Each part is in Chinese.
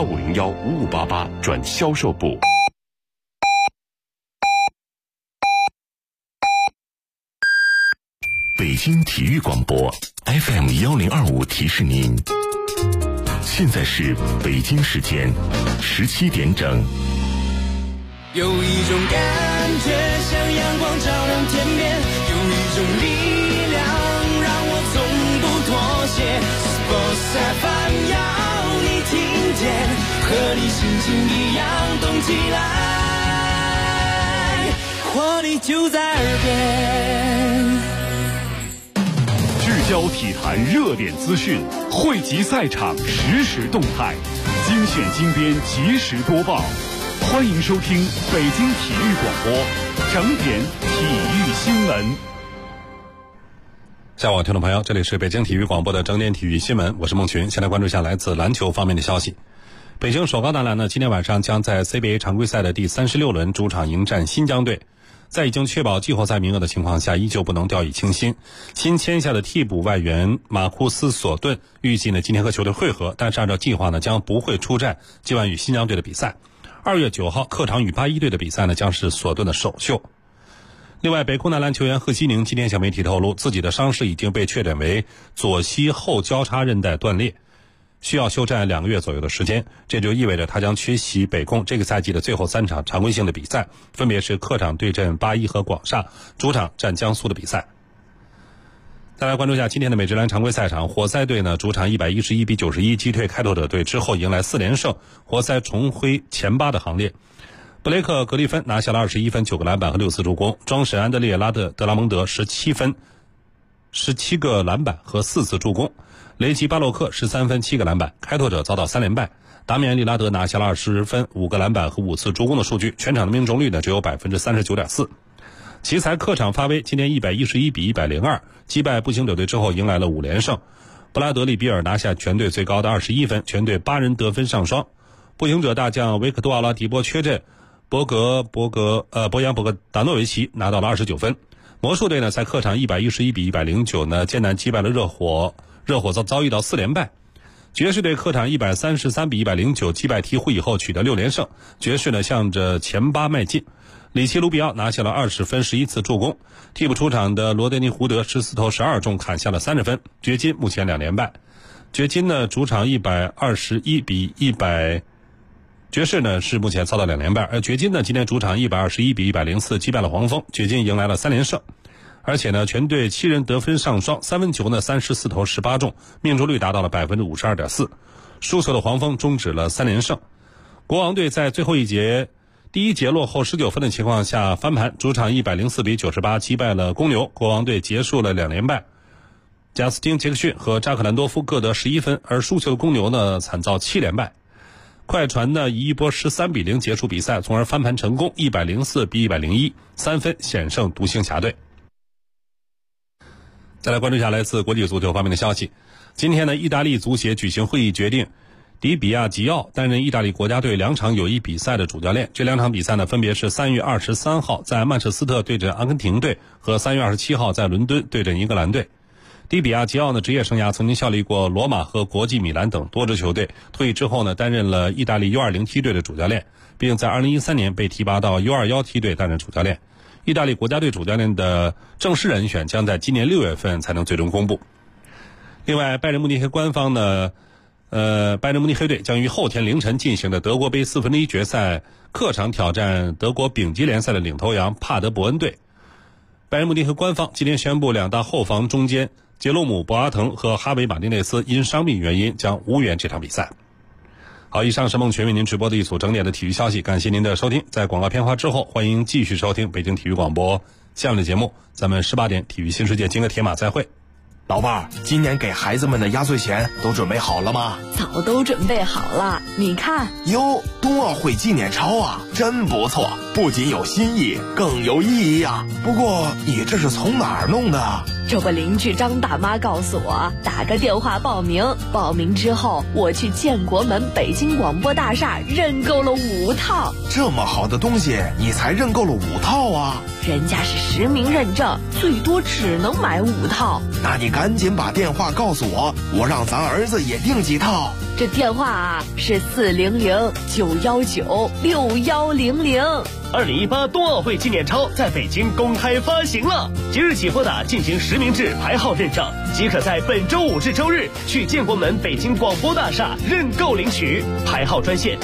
85015588转销售部。北京体育广播 FM1025提示您，现在是北京时间17点整。 有一种感觉像阳光照亮天边，有一种力量让我从不妥协。Sports FM 要你听见，和你心情一样动起来，活力就在耳边。 聚焦体坛热点资讯，汇集赛场实时动态，精选精编及时播报。欢迎收听北京体育广播整点体育新闻。 下午听众朋友，这里是北京体育广播的整点体育新闻，我是孟群。先来关注一下来自篮球方面的消息。北京首钢男篮呢，今天晚上将在 CBA 常规赛的第36轮主场迎战新疆队。在已经确保季后赛名额的情况下，依旧不能掉以轻心。新签下的替补外援马库斯·索顿预计呢今天和球队会合，但是按照计划呢将不会出战今晚与新疆队的比赛。2月9号客场与81队的比赛呢将是索顿的首秀。另外，北空男篮球员贺西宁今天向媒体透露，自己的伤势已经被确诊为左膝后交叉韧带断裂，需要休战2个月左右的时间，这就意味着他将缺席北控这个赛季的最后3场常规性的比赛，分别是客场对阵81和广厦，主场战江苏的比赛。再来关注一下今天的美职篮常规赛场，活塞队呢主场111-91击退开拓者队之后迎来4连胜，活塞重回前8的行列。布雷克·格里芬拿下了21分、9个篮板和6次助攻，庄神·安德烈拉特·德拉蒙德17分、17个篮板和4次助攻，雷吉·巴洛克13分、7个篮板，开拓者遭到3连败。达米安·利拉德拿下了20分、5个篮板和5次助攻的数据，全场的命中率呢只有 39.4%。奇才客场发威，今天111-102击败步行者队之后迎来了5连胜。布拉德利·比尔拿下全队最高的21分，全队8人得分上双。步行者大将维克多·阿拉迪波缺阵，博扬·博格达诺维奇拿到了29分。魔术队呢在客场111-109呢艰难击败了热火遭遇到4连败。爵士队客场133-109击败鹈鹕以后取得6连胜，爵士呢向着前8迈进。里奇·卢比奥拿下了20分、11次助攻，替补出场的罗德尼·胡德14投12中砍下了30分。掘金目前2连败，掘金呢主场121-100，爵士呢是目前遭到2连败，而掘金呢今天主场121-104击败了黄蜂，掘金迎来了3连胜。而且呢全队7人得分上双，三分球呢34投18中，命中率达到了 52.4%。输球的黄蜂终止了3连胜。国王队在最后第一节落后19分的情况下翻盘，主场104-98击败了公牛，国王队结束了2连败。贾斯汀·杰克逊和扎克兰多夫各得11分，而输球的公牛呢惨遭7连败。快船呢以一波13-0结束比赛，从而翻盘成功，104-101，3分险胜独行侠队。再来关注一下来自国际足球方面的消息。今天呢，意大利足协举行会议决定，迪比亚吉奥担任意大利国家队2场友谊比赛的主教练。这2场比赛呢，分别是3月23号在曼彻斯特对阵阿根廷队和3月27号在伦敦对阵英格兰队。迪比亚吉奥呢，职业生涯曾经效力过罗马和国际米兰等多支球队，退役之后呢，担任了意大利 U20 梯队的主教练，并在2013年被提拔到 U21 梯队担任主教练。意大利国家队主教练的正式人选将在今年6月份才能最终公布。另外，拜仁慕尼黑官方呢，拜仁慕尼黑队将于后天凌晨进行的德国杯1/4决赛客场挑战德国丙级联赛的领头羊帕德伯恩队。拜仁慕尼黑官方今天宣布，2大后防中间杰罗姆·博阿滕和哈维·马丁内斯因伤病原因将无缘这场比赛。好，以上是孟群为您直播的一组整点的体育消息，感谢您的收听。在广告片花之后，欢迎继续收听北京体育广播下面的节目，咱们18点体育新世界金戈铁马再会。 老伴儿，今年给孩子们的压岁钱都准备好了吗？ 早都准备好了，你看哟，冬奥会纪念钞啊，真不错，不仅有新意，更有意义啊。不过你这是从哪儿弄的？ 这不，邻居张大妈告诉我，打个电话报名，报名之后我去建国门北京广播大厦认购了5套。 这么好的东西你才认购了5套啊？ 人家是实名认证，最多只能买5套。 那你赶紧把电话告诉我，我让咱儿子也订几套。 这电话啊是 400-919-6100。2018冬奥会纪念钞在北京公开发行了，即日起拨打进行实名制排号认证，即可在本周5至周日去建国门北京广播大厦认购领取。排号专线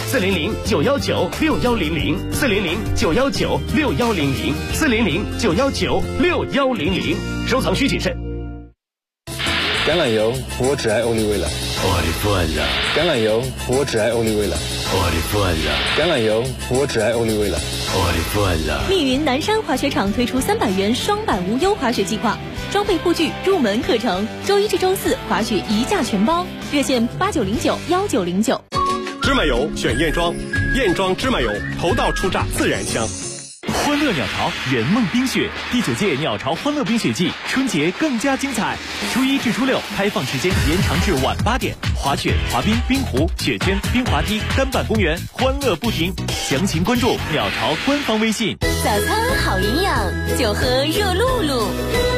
400-919-6100，400-919-6100，400-919-6100，收藏需谨慎。 橄榄油，我只爱欧丽味了。 我的父爱。 橄榄油，我只爱欧丽味了。 我的父爱。 橄榄油，我只爱欧丽味了。 我的父爱。 密云南山滑雪场推出300元双板无忧滑雪计划，装备护具、入门课程，周1至周4滑雪一价全包，热线8909-1909。 芝麻油选燕庄，燕庄芝麻油头道初榨自然香。 欢乐鸟巢圆梦冰雪第9届鸟巢欢乐冰雪季，春节更加精彩。初1至初6开放时间延长至晚8点，滑雪、滑冰、冰壶、雪圈、冰滑梯、单板公园，欢乐不停。详情关注鸟巢官方微信。 早餐好营养，就喝热露露。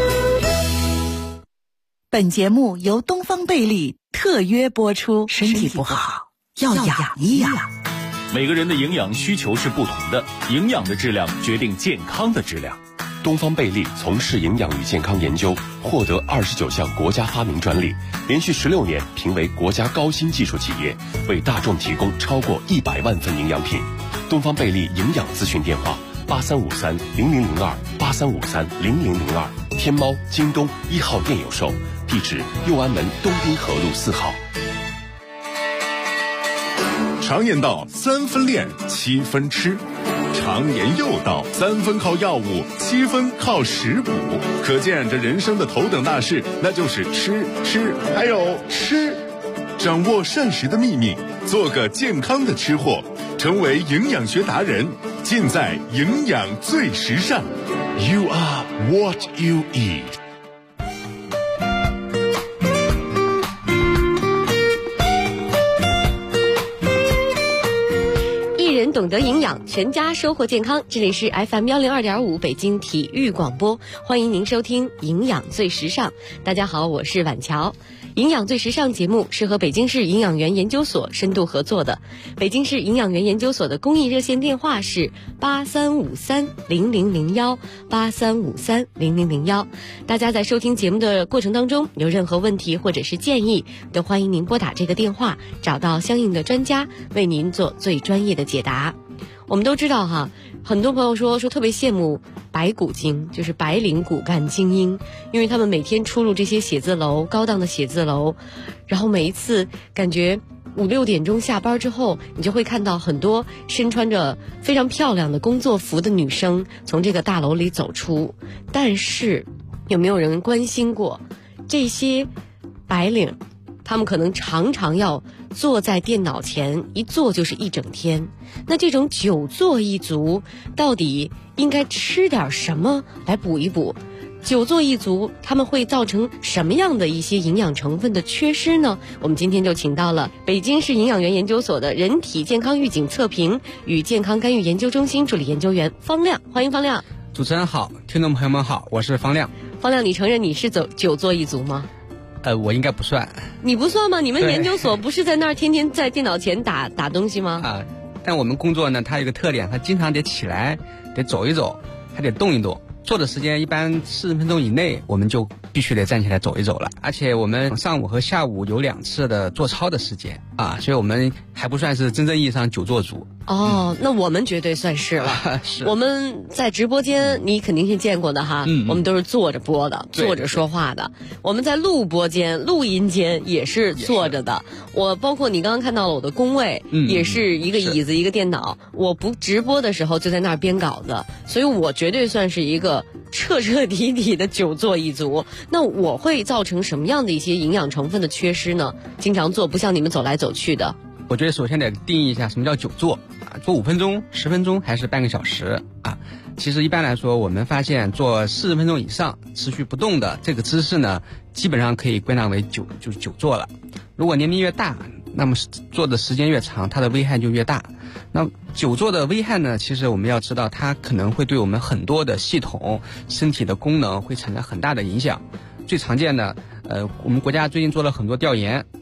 本节目由东方贝利特约播出。身体不好要养一养。 每个人的营养需求是不同的，营养的质量决定健康的质量。 东方贝利从事营养与健康研究，获得29项国家发明专利，连续16年评为国家高新技术企业，为大众提供超过100万份营养品。东方贝利营养咨询电话8353-0002，8353-0002，天猫、京东1号店有售，地址右安门东滨河路4号。 常言道3分练7分吃，常言又道3分靠药物7分靠食补，可见这人生的头等大事那就是吃还有吃。掌握膳食的秘密，做个健康的吃货，成为营养学达人，尽在营养最时尚。 You are what you eat。 懂得营养，全家收获健康。这里是 FM102.5 北京体育广播，欢迎您收听营养最时尚。大家好，我是婉乔。营养最时尚节目是和北京市营养员研究所深度合作的。北京市营养员研究所的公益热线电话是8353-0001，8353-0001。大家在收听节目的过程当中，有任何问题或者是建议，都欢迎您拨打这个电话，找到相应的专家，为您做最专业的解答。我们都知道哈，很多朋友说特别羡慕白骨精，就是白领骨干精英，因为他们每天出入这些写字楼，高档的写字楼，然后每一次感觉5、6点钟下班之后，你就会看到很多身穿着非常漂亮的工作服的女生从这个大楼里走出。但是有没有人关心过这些白领，他们可能常常要坐在电脑前，一坐就是一整天。那这种久坐一族到底应该吃点什么来补一补？久坐一族他们会造成什么样的一些营养成分的缺失呢？我们今天就请到了北京市营养员研究所的人体健康预警测评与健康干预研究中心助理研究员方亮。欢迎方亮。 主持人好，听众朋友们好，我是方亮。 方亮，你承认你是久坐一族吗？ 我应该不算。 你不算吗？你们研究所不是在那儿天天在电脑前打东西吗？ 但我们工作呢，它有一个特点，它经常得起来，得走一走，还得动一动。做的时间一般40分钟以内，我们就必须得站起来走一走了。而且我们上午和下午有2次的做操的时间所以我们还不算是真正意义上久坐族。 那我们绝对算是了。是我们在直播间你肯定是见过的哈，我们都是坐着播的，坐着说话的。我们在录音间也是坐着的。我包括你刚刚看到了我的工位，也是一个椅子一个电脑。我不直播的时候就在那儿编稿子，所以我绝对算是一个彻底的久坐一族。那我会造成什么样的一些营养成分的缺失呢？经常坐，不像你们走来走去的。 我觉得首先得定义一下什么叫久坐坐5分钟、10分钟还是半个小时其实一般来说，我们发现做40分钟以上持续不动的这个姿势呢，基本上可以归纳为就是久坐了。如果年龄越大，那么坐的时间越长，它的危害就越大。那久坐的危害呢，其实我们要知道，它可能会对我们很多的系统、身体的功能会产生很大的影响。最常见的我们国家最近做了很多调研，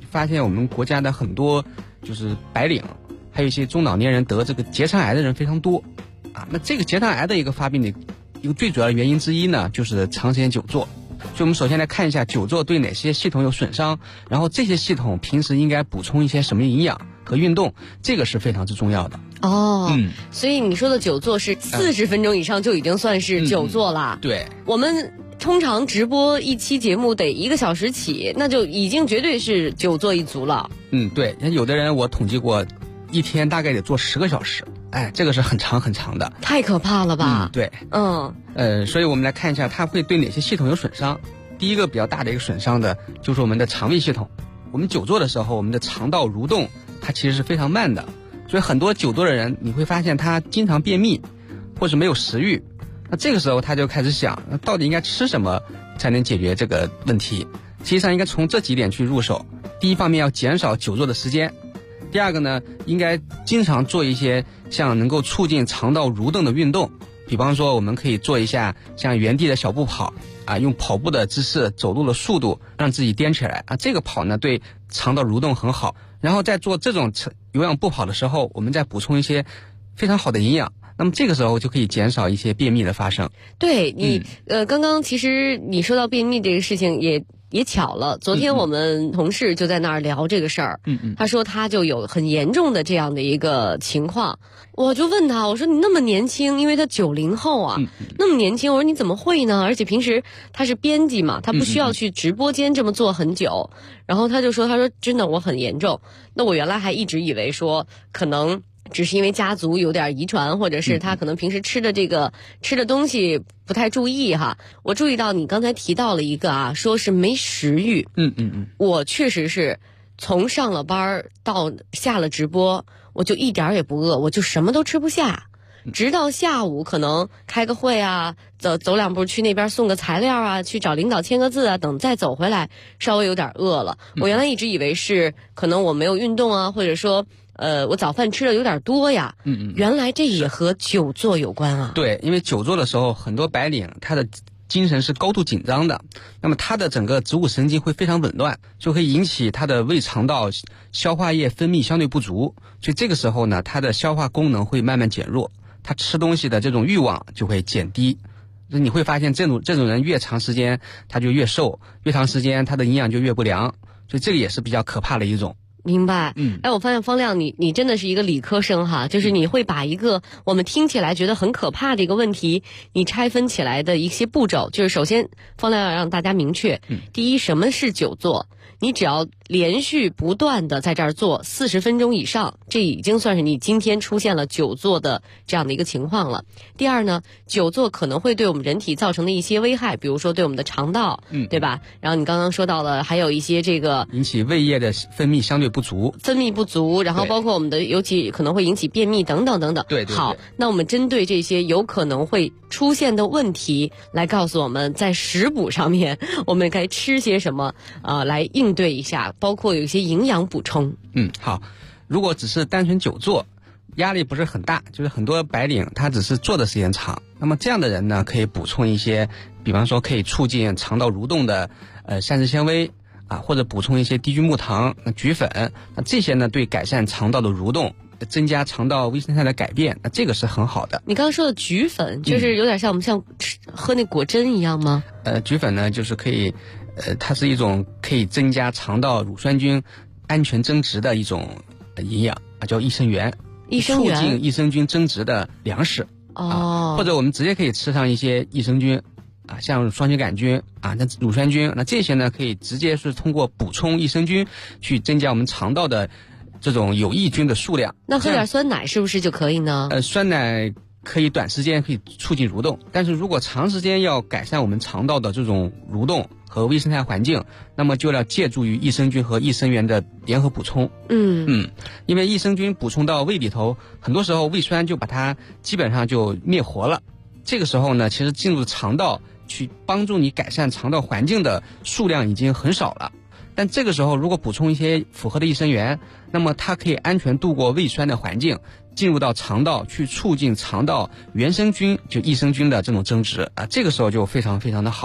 发现我们国家的很多就是白领，还有一些中老年人得这个结肠癌的人非常多啊。那这个结肠癌的一个发病的一个最主要的原因之一呢，就是长时间久坐。所以我们首先来看一下久坐对哪些系统有损伤，然后这些系统平时应该补充一些什么营养和运动，这个是非常之重要的。 所以你说的久坐是40分钟以上就已经算是久坐了。 对， 我们通常直播一期节目得1个小时起，那就已经绝对是久坐一族了。 对，有的人我统计过，一天大概得坐10个小时，这个是很长很长的， 太可怕了吧？ 对，所以我们来看一下它会对哪些系统有损伤。第一个比较大的一个损伤的就是我们的肠胃系统。我们久坐的时候，我们的肠道蠕动它其实是非常慢的，所以很多久坐的人你会发现他经常便秘或者没有食欲。那这个时候他就开始想，那到底应该吃什么才能解决这个问题？实际上应该从这几点去入手。第一方面要减少久坐的时间，第二个呢，应该经常做一些像能够促进肠道蠕动的运动，比方说我们可以做一下像原地的小步跑用跑步的姿势走路的速度让自己颠起来这个跑呢对肠道蠕动很好。然后在做这种有氧步跑的时候，我们再补充一些非常好的营养，那么这个时候就可以减少一些便秘的发生。 对你刚刚其实你说到便秘这个事情也巧了，昨天我们同事就在那儿聊这个事儿，他说他就有很严重的这样的一个情况，我就问他，我说你那么年轻，因为他90后啊，那么年轻，我说你怎么会呢？而且平时他是编辑嘛，他不需要去直播间这么做很久，然后他说真的我很严重，那我原来还一直以为说可能只是因为家族有点遗传，或者是他可能平时吃的东西不太注意哈。我注意到你刚才提到了一个说是没食欲。我确实是从上了班到下了直播，我就一点也不饿，我就什么都吃不下。直到下午可能开个会走2步去那边送个材料去找领导签个字等再走回来稍微有点饿了。我原来一直以为是可能我没有运动或者说我早饭吃的有点多呀。原来这也和久坐有关啊。 对，因为久坐的时候很多白领他的精神是高度紧张的，那么他的整个植物神经会非常紊乱，就会引起他的胃肠道消化液分泌相对不足，所以这个时候呢，他的消化功能会慢慢减弱，他吃东西的这种欲望就会减低。你会发现这种人越长时间他就越瘦，越长时间他的营养就越不良，所以这个也是比较可怕的一种。 明白。我发现方亮你真的是一个理科生哈，就是你会把一个我们听起来觉得很可怕的一个问题，你拆分起来的一些步骤。就是首先方亮要让大家明确，第一，什么是久坐？你只要连续不断的在这儿做40分钟以上，这已经算是你今天出现了久坐的这样的一个情况了。第二呢，久坐可能会对我们人体造成的一些危害，比如说对我们的肠道，对吧？然后你刚刚说到了还有一些这个引起胃液的分泌相对不足， 然后包括我们的尤其可能会引起便秘等等等等。 对。 好，那我们针对这些有可能会出现的问题来告诉我们，在食补上面我们该吃些什么来应对一下，包括有一些营养补充。 好，如果只是单纯久坐，压力不是很大，就是很多白领他只是坐的时间长，那么这样的人呢，可以补充一些，比方说可以促进肠道蠕动的膳食纤维或者补充一些低聚木糖、菊粉，那这些呢对改善肠道的蠕动，增加肠道微生态的改变，那这个是很好的。 你刚刚说的菊粉，就是有点像我们喝那果珍一样吗？ 菊粉呢，就是可以，它是一种可以增加肠道乳酸菌安全增殖的一种营养叫益生元，促进益生菌增殖的粮食。或者我们直接可以吃上一些益生菌像双歧杆菌那乳酸菌，那这些呢可以直接是通过补充益生菌去增加我们肠道的这种有益菌的数量。 那喝点酸奶是不是就可以呢？ 酸奶可以短时间可以促进蠕动，但是如果长时间要改善我们肠道的这种蠕动和微生态环境，那么就要借助于益生菌和益生元的联合补充。因为益生菌补充到胃里头，很多时候胃酸就把它基本上就灭活了，这个时候呢，其实进入肠道去帮助你改善肠道环境的数量已经很少了。但这个时候如果补充一些符合的益生元，那么它可以安全度过胃酸的环境，进入到肠道去促进肠道原生菌就益生菌的这种增殖这个时候就非常非常的好。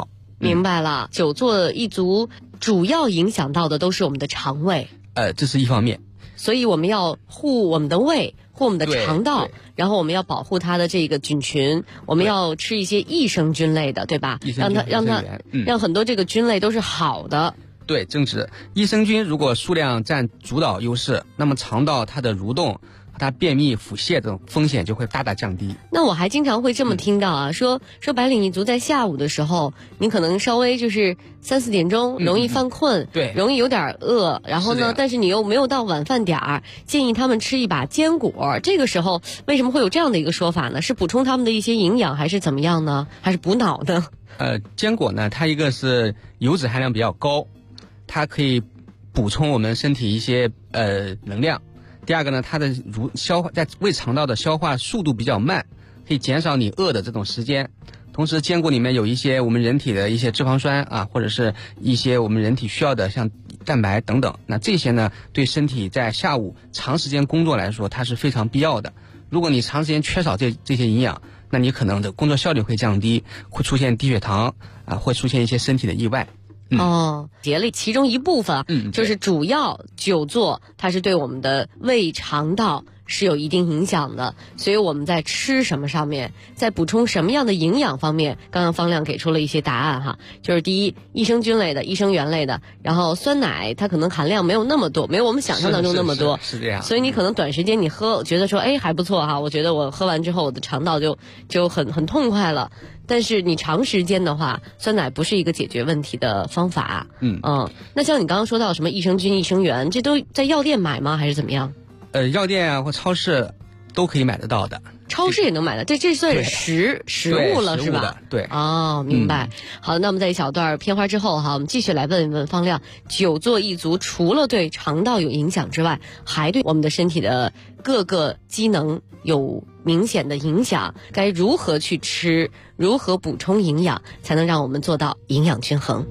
明白了，久坐一族主要影响到的都是我们的肠胃。 这是一方面。 所以我们要护我们的胃，护我们的肠道，然后我们要保护它的这个菌群，我们要吃一些益生菌类的，对吧？让很多这个菌类都是好的。 对，正是益生菌如果数量占主导优势，那么肠道它的蠕动、它便秘、腹泻等风险就会大大降低。 那我还经常会这么听到啊，说白领一族在下午的时候，你可能稍微就是3、4点钟容易犯困， 对， 容易有点饿，然后呢，但是你又没有到晚饭点儿，建议他们吃一把坚果。这个时候为什么会有这样的一个说法呢？是补充他们的一些营养，还是怎么样呢？还是补脑呢？ 坚果呢，它一个是油脂含量比较高，它可以补充我们身体一些能量。第二个呢，它的在胃肠道的消化速度比较慢，可以减少你饿的这种时间。同时坚果里面有一些我们人体的一些脂肪酸啊，或者是一些我们人体需要的像蛋白等等，那这些呢对身体在下午长时间工作来说它是非常必要的。如果你长时间缺少这些营养，那你可能的工作效率会降低，会出现低血糖啊，会出现一些身体的意外。 节类其中一部分，就是主要久坐，它是对我们的胃肠道是有一定影响的，所以我们在吃什么上面，在补充什么样的营养方面，刚刚方亮给出了一些答案哈，就是第一，益生菌类的、益生元类的，然后酸奶它可能含量没有那么多，没有我们想象当中那么多， 是这样， 所以你可能短时间你喝，觉得说还不错哈，我觉得我喝完之后我的肠道就很痛快了。但是你长时间的话，酸奶不是一个解决问题的方法。那像你刚刚说到什么益生菌、益生元，这都在药店买吗？还是怎么样？ 药店啊或超市都可以买得到的。 超市也能买的，这算是食物了是吧？ 对。 明白。好，那么在一小段片花之后哈，我们继续来问一问方亮，久坐一族除了对肠道有影响之外，还对我们的身体的各个机能有明显的影响，该如何去吃，如何补充营养，才能让我们做到营养均衡？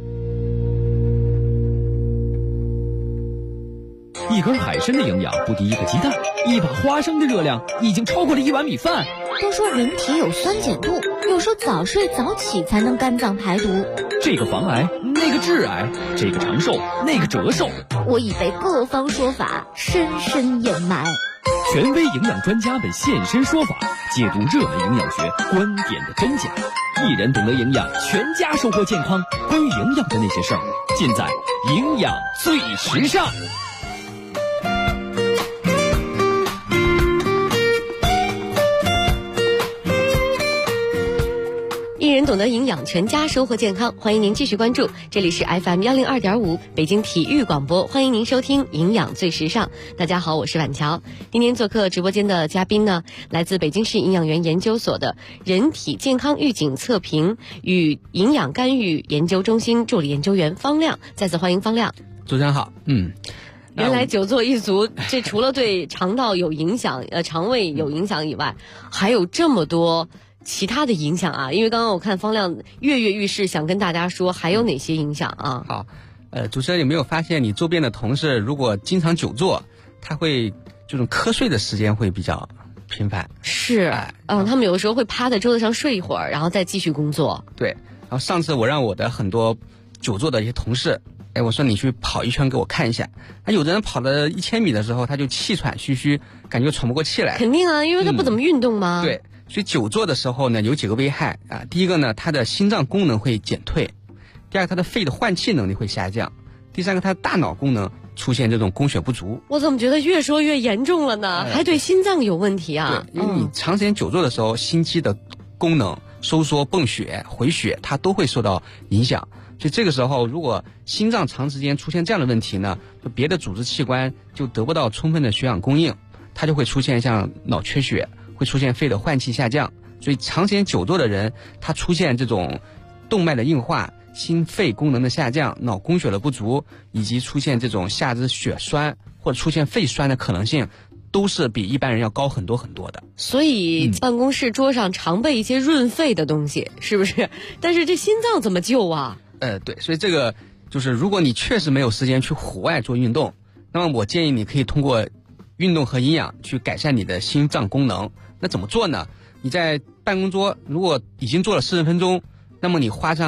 一根海参的营养不敌一个鸡蛋，一把花生的热量已经超过了1碗米饭。 都说人体有酸碱度，有时候早睡早起才能肝脏排毒。 这个防癌，那个致癌，这个长寿，那个折寿。 我已被各方说法深深掩埋。 权威营养专家们现身说法，解读热门营养学观点的真假。一人懂得营养，全家收获健康。关于营养的那些事儿，尽在营养最时尚。 一人懂得营养，全家收获健康。欢迎您继续关注，这里是 FM 102.5北京体育广播，欢迎您收听营养最时尚。大家好，我是婉乔。今天做客直播间的嘉宾呢，来自北京市营养员研究所的人体健康预警测评与营养干预研究中心助理研究员方亮。再次欢迎方亮。 主持人好。 原来久坐一族，这除了对肠道有影响，肠胃有影响以外，还有这么多其他的影响啊。因为刚刚我看方亮跃跃欲试，想跟大家说还有哪些影响啊。 好，主持人有没有发现你周边的同事如果经常久坐，他会这种瞌睡的时间会比较频繁？ 是，他们有的时候会趴在桌子上睡一会儿，然后再继续工作。 对，然后上次我让我的很多久坐的一些同事，我说你去跑一圈给我看一下。有的人跑了1000米的时候，他就气喘吁吁，感觉喘不过气来。 肯定啊，因为他不怎么运动嘛。 对，所以久坐的时候呢，有几个危害啊。第一个呢，他的心脏功能会减退；第二个，他的肺的换气能力会下降；第三个，他的大脑功能出现这种供血不足。 我怎么觉得越说越严重了呢？还对心脏有问题啊？ 对，因为你长时间久坐的时候，心肌的功能收缩、泵血、回血，它都会受到影响。所以这个时候，如果心脏长时间出现这样的问题呢，就别的组织器官就得不到充分的血氧供应，它就会出现像脑缺血，会出现肺的换气下降。所以长时间久坐的人，他出现这种动脉的硬化、心肺功能的下降、脑供血的不足，以及出现这种下肢血栓或者出现肺栓的可能性，都是比一般人要高很多很多的。 所以办公室桌上常备一些润肺的东西，是不是？但是这心脏怎么救啊？ 对，所以这个就是如果你确实没有时间去户外做运动，那么我建议你可以通过运动和营养去改善你的心脏功能。那怎么做呢？你在办公桌如果已经做了40分钟，那么你花上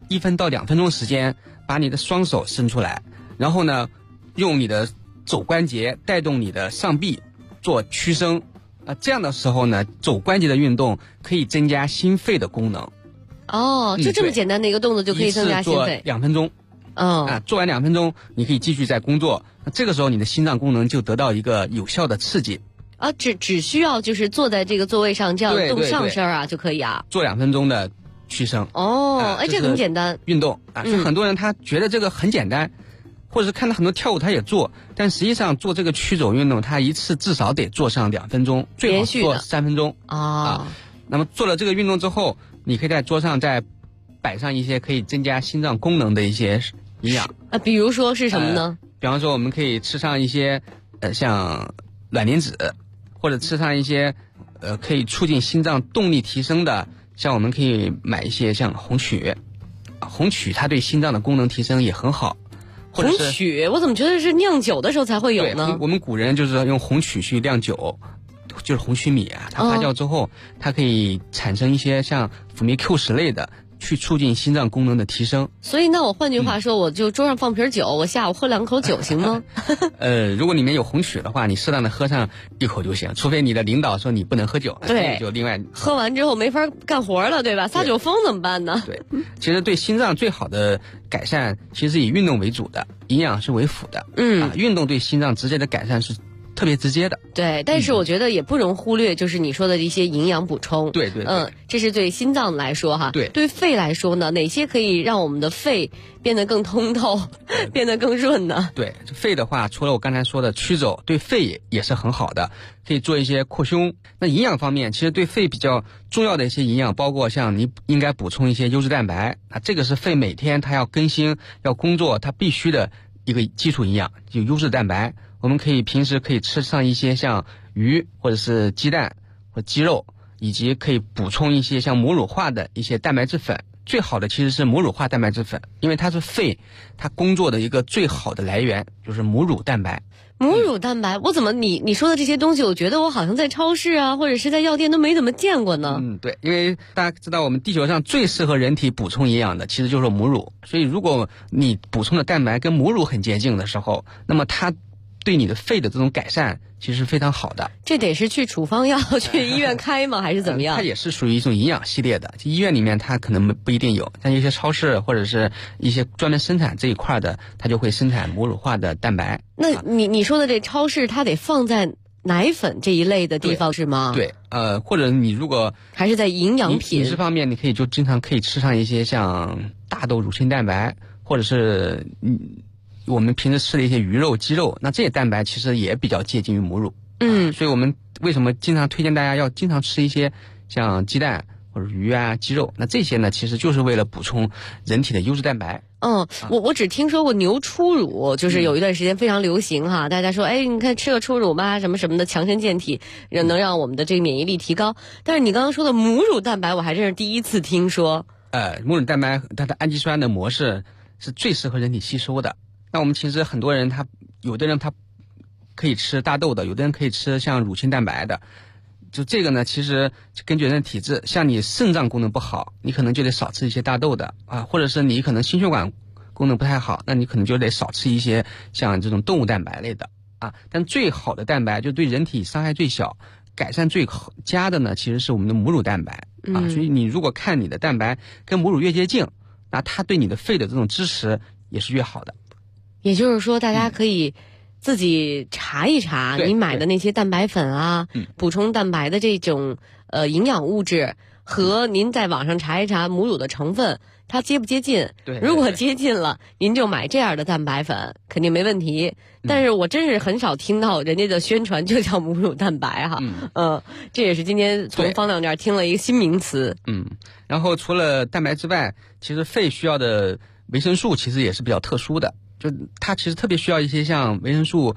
1分到2分钟时间，把你的双手伸出来，然后呢，用你的肘关节带动你的上臂做屈伸这样的时候呢，肘关节的运动可以增加心肺的功能。 就这么简单的一个动作就可以增加心肺。 2分钟。做完2分钟，你可以继续再工作。那这个时候你的心脏功能就得到一个有效的刺激。 只需要就是坐在这个座位上这样动上身就可以啊。 做2分钟的屈伸。 这很简单。 运动就很多人他觉得这个很简单，或者是看到很多跳舞他也做，但实际上做这个曲肘运动，他一次至少得做上2分钟，最好做3分钟。那么做了这个运动之后，你可以在桌上再摆上一些可以增加心脏功能的一些营养。 比如说是什么呢？ 比方说我们可以吃上一些像卵磷脂，或者吃上一些可以促进心脏动力提升的，像我们可以买一些像红曲。红曲它对心脏的功能提升也很好。 红曲我怎么觉得是酿酒的时候才会有呢？ 我们古人就是用红曲去酿酒，就是红曲米它发酵之后，它可以产生一些像辅酶 Q10类的，去促进心脏功能的提升。 所以那我换句话说，我就桌上放瓶酒，我下午喝2口酒行吗？ 如果里面有红曲的话，你适当的喝上1口就行，除非你的领导说你不能喝酒， 对， 就另外喝完之后没法干活了，对吧？撒酒疯怎么办呢？ 对，其实对心脏最好的改善，其实以运动为主的，营养是为辅的。运动对心脏直接的改善是特别直接的。 对，但是我觉得也不容忽略，就是你说的一些营养补充。 对。 这是对心脏来说哈。对肺来说呢，哪些可以让我们的肺变得更通透，变得更润呢？ 对，肺的话，除了我刚才说的曲肘，对肺也是很好的，可以做一些扩胸。那营养方面，其实对肺比较重要的一些营养，包括像你应该补充一些优质蛋白这个是肺每天它要更新、要工作，它必须的一个基础营养，就优质蛋白。我们平时可以吃上一些像鱼或者是鸡蛋或鸡肉，以及可以补充一些像母乳化的一些蛋白质粉。最好的其实是母乳化蛋白质粉，因为它是肺它工作的一个最好的来源，就是母乳蛋白。 母乳蛋白，我怎么你说的这些东西，我觉得我好像在超市或者是在药店都没怎么见过呢？ 对，因为大家知道我们地球上最适合人体补充营养的其实就是母乳，所以如果你补充的蛋白跟母乳很接近的时候，那么它对你的肺的这种改善其实是非常好的。 这得是去处方药去医院开吗？还是怎么样？ 它也是属于一种营养系列的，医院里面它可能不一定有，像一些超市或者是一些专门生产这一块的，它就会生产母乳化的蛋白。 那你说的这超市，它得放在奶粉这一类的地方是吗？ 对，或者你如果还是在营养品饮食方面，你可以就经常可以吃上一些像大豆乳清蛋白，或者是我们平时吃的一些鱼肉、鸡肉，那这些蛋白其实也比较接近于母乳。所以我们为什么经常推荐大家要经常吃一些像鸡蛋或者鱼鸡肉？那这些呢，其实就是为了补充人体的优质蛋白。 我只听说过牛初乳，就是有一段时间非常流行哈，大家说你看吃个初乳吧，什么什么的，强身健体，能让我们的这个免疫力提高。但是你刚刚说的母乳蛋白，我还真是第一次听说。 母乳蛋白它的氨基酸的模式是最适合人体吸收的。那我们其实很多人有的人他可以吃大豆的，有的人可以吃像乳清蛋白的。就这个呢，其实根据人的体质，像你肾脏功能不好，你可能就得少吃一些大豆的或者是你可能心血管功能不太好，那你可能就得少吃一些像这种动物蛋白类的但最好的蛋白，就对人体伤害最小、改善最佳的呢，其实是我们的母乳蛋白所以你如果看你的蛋白跟母乳越接近，那它对你的肺的这种支持也是越好的。 也就是说，大家可以自己查一查你买的那些蛋白粉补充蛋白的这种营养物质，和您在网上查一查母乳的成分，它接不接近？ 对， 如果接近了，您就买这样的蛋白粉，肯定没问题。但是我真是很少听到人家的宣传就叫母乳蛋白这也是今天从方亮这儿听了一个新名词。 然后除了蛋白之外，其实肺需要的维生素其实也是比较特殊的，就它其实特别需要一些像维生素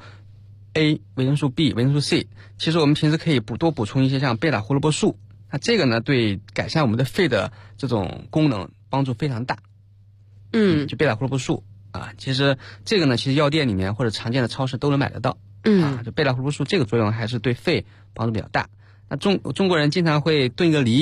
A、维生素 B、维生素 C。其实我们平时可以多补充一些像贝塔胡萝卜素，那这个呢对改善我们的肺的这种功能帮助非常大。就贝塔胡萝卜素其实这个呢，其实药店里面或者常见的超市都能买得到。就贝塔胡萝卜素这个作用还是对肺帮助比较大。那中国人经常会炖一个梨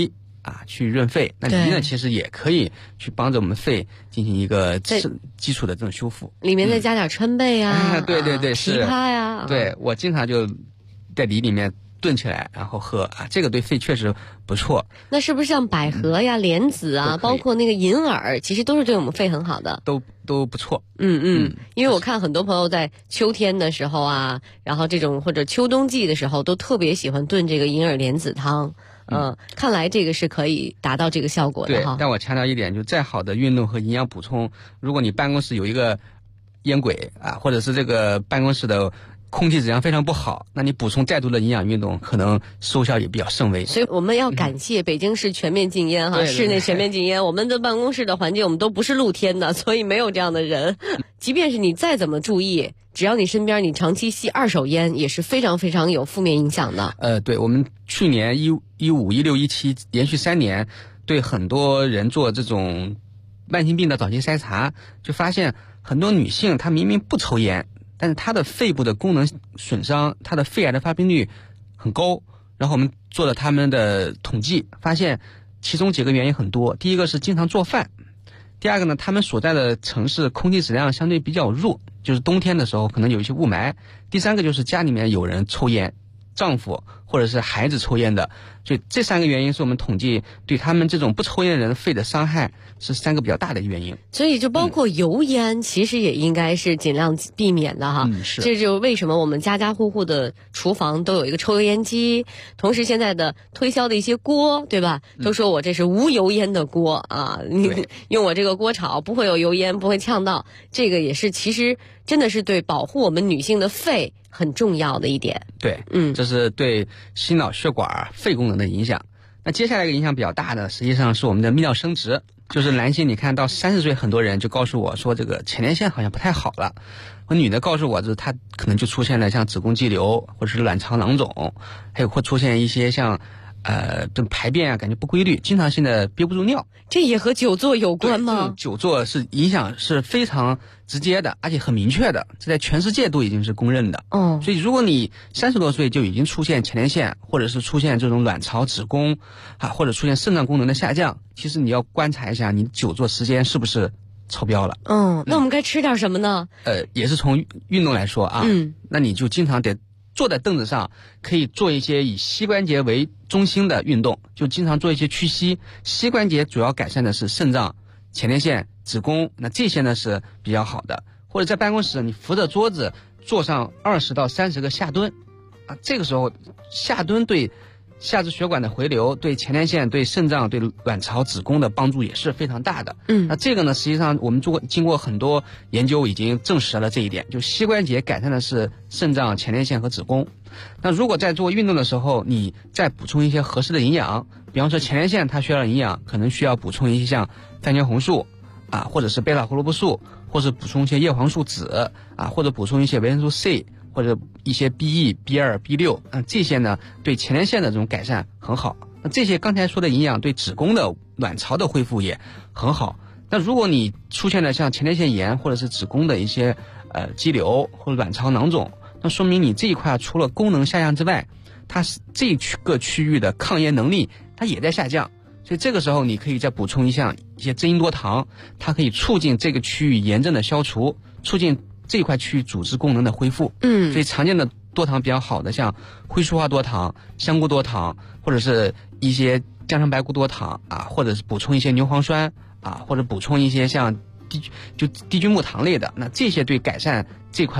去润肺。那梨呢，其实也可以去帮着我们肺进行一个基础的这种修复。 里面再加点川贝啊， 对对对， 枇杷呀。 对，我经常就在梨里面炖起来，然后喝这个对肺确实不错。 那是不是像百合呀、莲子啊，包括那个银耳，其实都是对我们肺很好的， 都不错。 因为我看很多朋友在秋天的时候啊，然后这种或者秋冬季的时候，都特别喜欢炖这个银耳莲子汤。看来这个是可以达到这个效果的哈。 对，但我强调一点，就再好的运动和营养补充，如果你办公室有一个烟鬼或者是这个办公室的空气质量非常不好，那你补充再多的营养运动，可能收效也比较甚微。 所以我们要感谢北京市全面禁烟哈，室内全面禁烟。我们的办公室的环境我们都不是露天的，所以没有这样的人。即便是你再怎么注意，只要你身边你长期吸二手烟，也是非常非常有负面影响的。 对，我们去年15、16、17连续3年对很多人做这种慢性病的早期筛查，就发现很多女性她明明不抽烟，但是她的肺部的功能损伤，她的肺癌的发病率很高。然后我们做了他们的统计，发现其中几个原因很多。第一个是经常做饭，第二个呢，他们所在的城市空气质量相对比较弱，就是冬天的时候可能有一些雾霾。第三个就是家里面有人抽烟，丈夫或者是孩子抽烟的。所以这3个原因是我们统计对他们这种不抽烟的人肺的伤害是3个比较大的原因。 所以就包括油烟，其实也应该是尽量避免的哈。 是。 这就为什么我们家家户户的厨房都有一个抽油烟机，同时现在的推销的一些锅，对吧？都说我这是无油烟的锅你用我这个锅炒不会有油烟，不会呛到。这个也是其实真的是对保护我们女性的肺很重要的一点。 对，这是对心脑血管肺功能的影响。那接下来一个影响比较大的，实际上是我们的泌尿生殖。就是男性，你看到30岁，很多人就告诉我说，这个前列腺好像不太好了。我女的告诉我，就是她可能就出现了像子宫肌瘤，或者是卵巢囊肿，还有会出现一些像这排便感觉不规律，经常性的憋不住尿。 这也和久坐有关吗？ 久坐是影响是非常直接的，而且很明确的，这在全世界都已经是公认的。所以如果你30多岁就已经出现前列腺，或者是出现这种卵巢、子宫或者出现肾脏功能的下降，其实你要观察一下你久坐时间是不是超标了。 那我们该吃点什么呢？ 也是从运动来说那你就经常得坐在凳子上，可以做一些以膝关节为中心的运动，就经常做一些屈膝。膝关节主要改善的是肾脏、前列腺、子宫，那这些呢是比较好的。或者在办公室你扶着桌子做上20到30个下蹲这个时候下蹲对下肢血管的回流，对前列腺、对肾脏、对卵巢、子宫的帮助也是非常大的。那这个呢，实际上我们经过很多研究已经证实了这一点，就膝关节改善的是肾脏、前列腺和子宫。那如果在做运动的时候，你再补充一些合适的营养，比方说前列腺它需要的营养，可能需要补充一些像番茄红素或者是贝塔胡萝卜素，或是补充一些叶黄素酯或者补充一些维生素 C。或者一些 B1、B2、B6，这些呢对前列腺的这种改善很好。那这些刚才说的营养对子宫的卵巢的恢复也很好。那如果你出现了像前列腺炎或者是子宫的一些肌瘤或者卵巢囊肿，那说明你这一块除了功能下降之外，它这个区域的抗炎能力它也在下降。所以这个时候你可以再补充一些真因多糖，它可以促进这个区域炎症的消除，促进这块区域组织功能的恢复。所以常见的多糖比较好的像灰树花多糖、香菇多糖，或者是一些姜黄白菇多糖或者是补充一些牛磺酸或者补充一些像低菌木糖类的，那这些对改善这块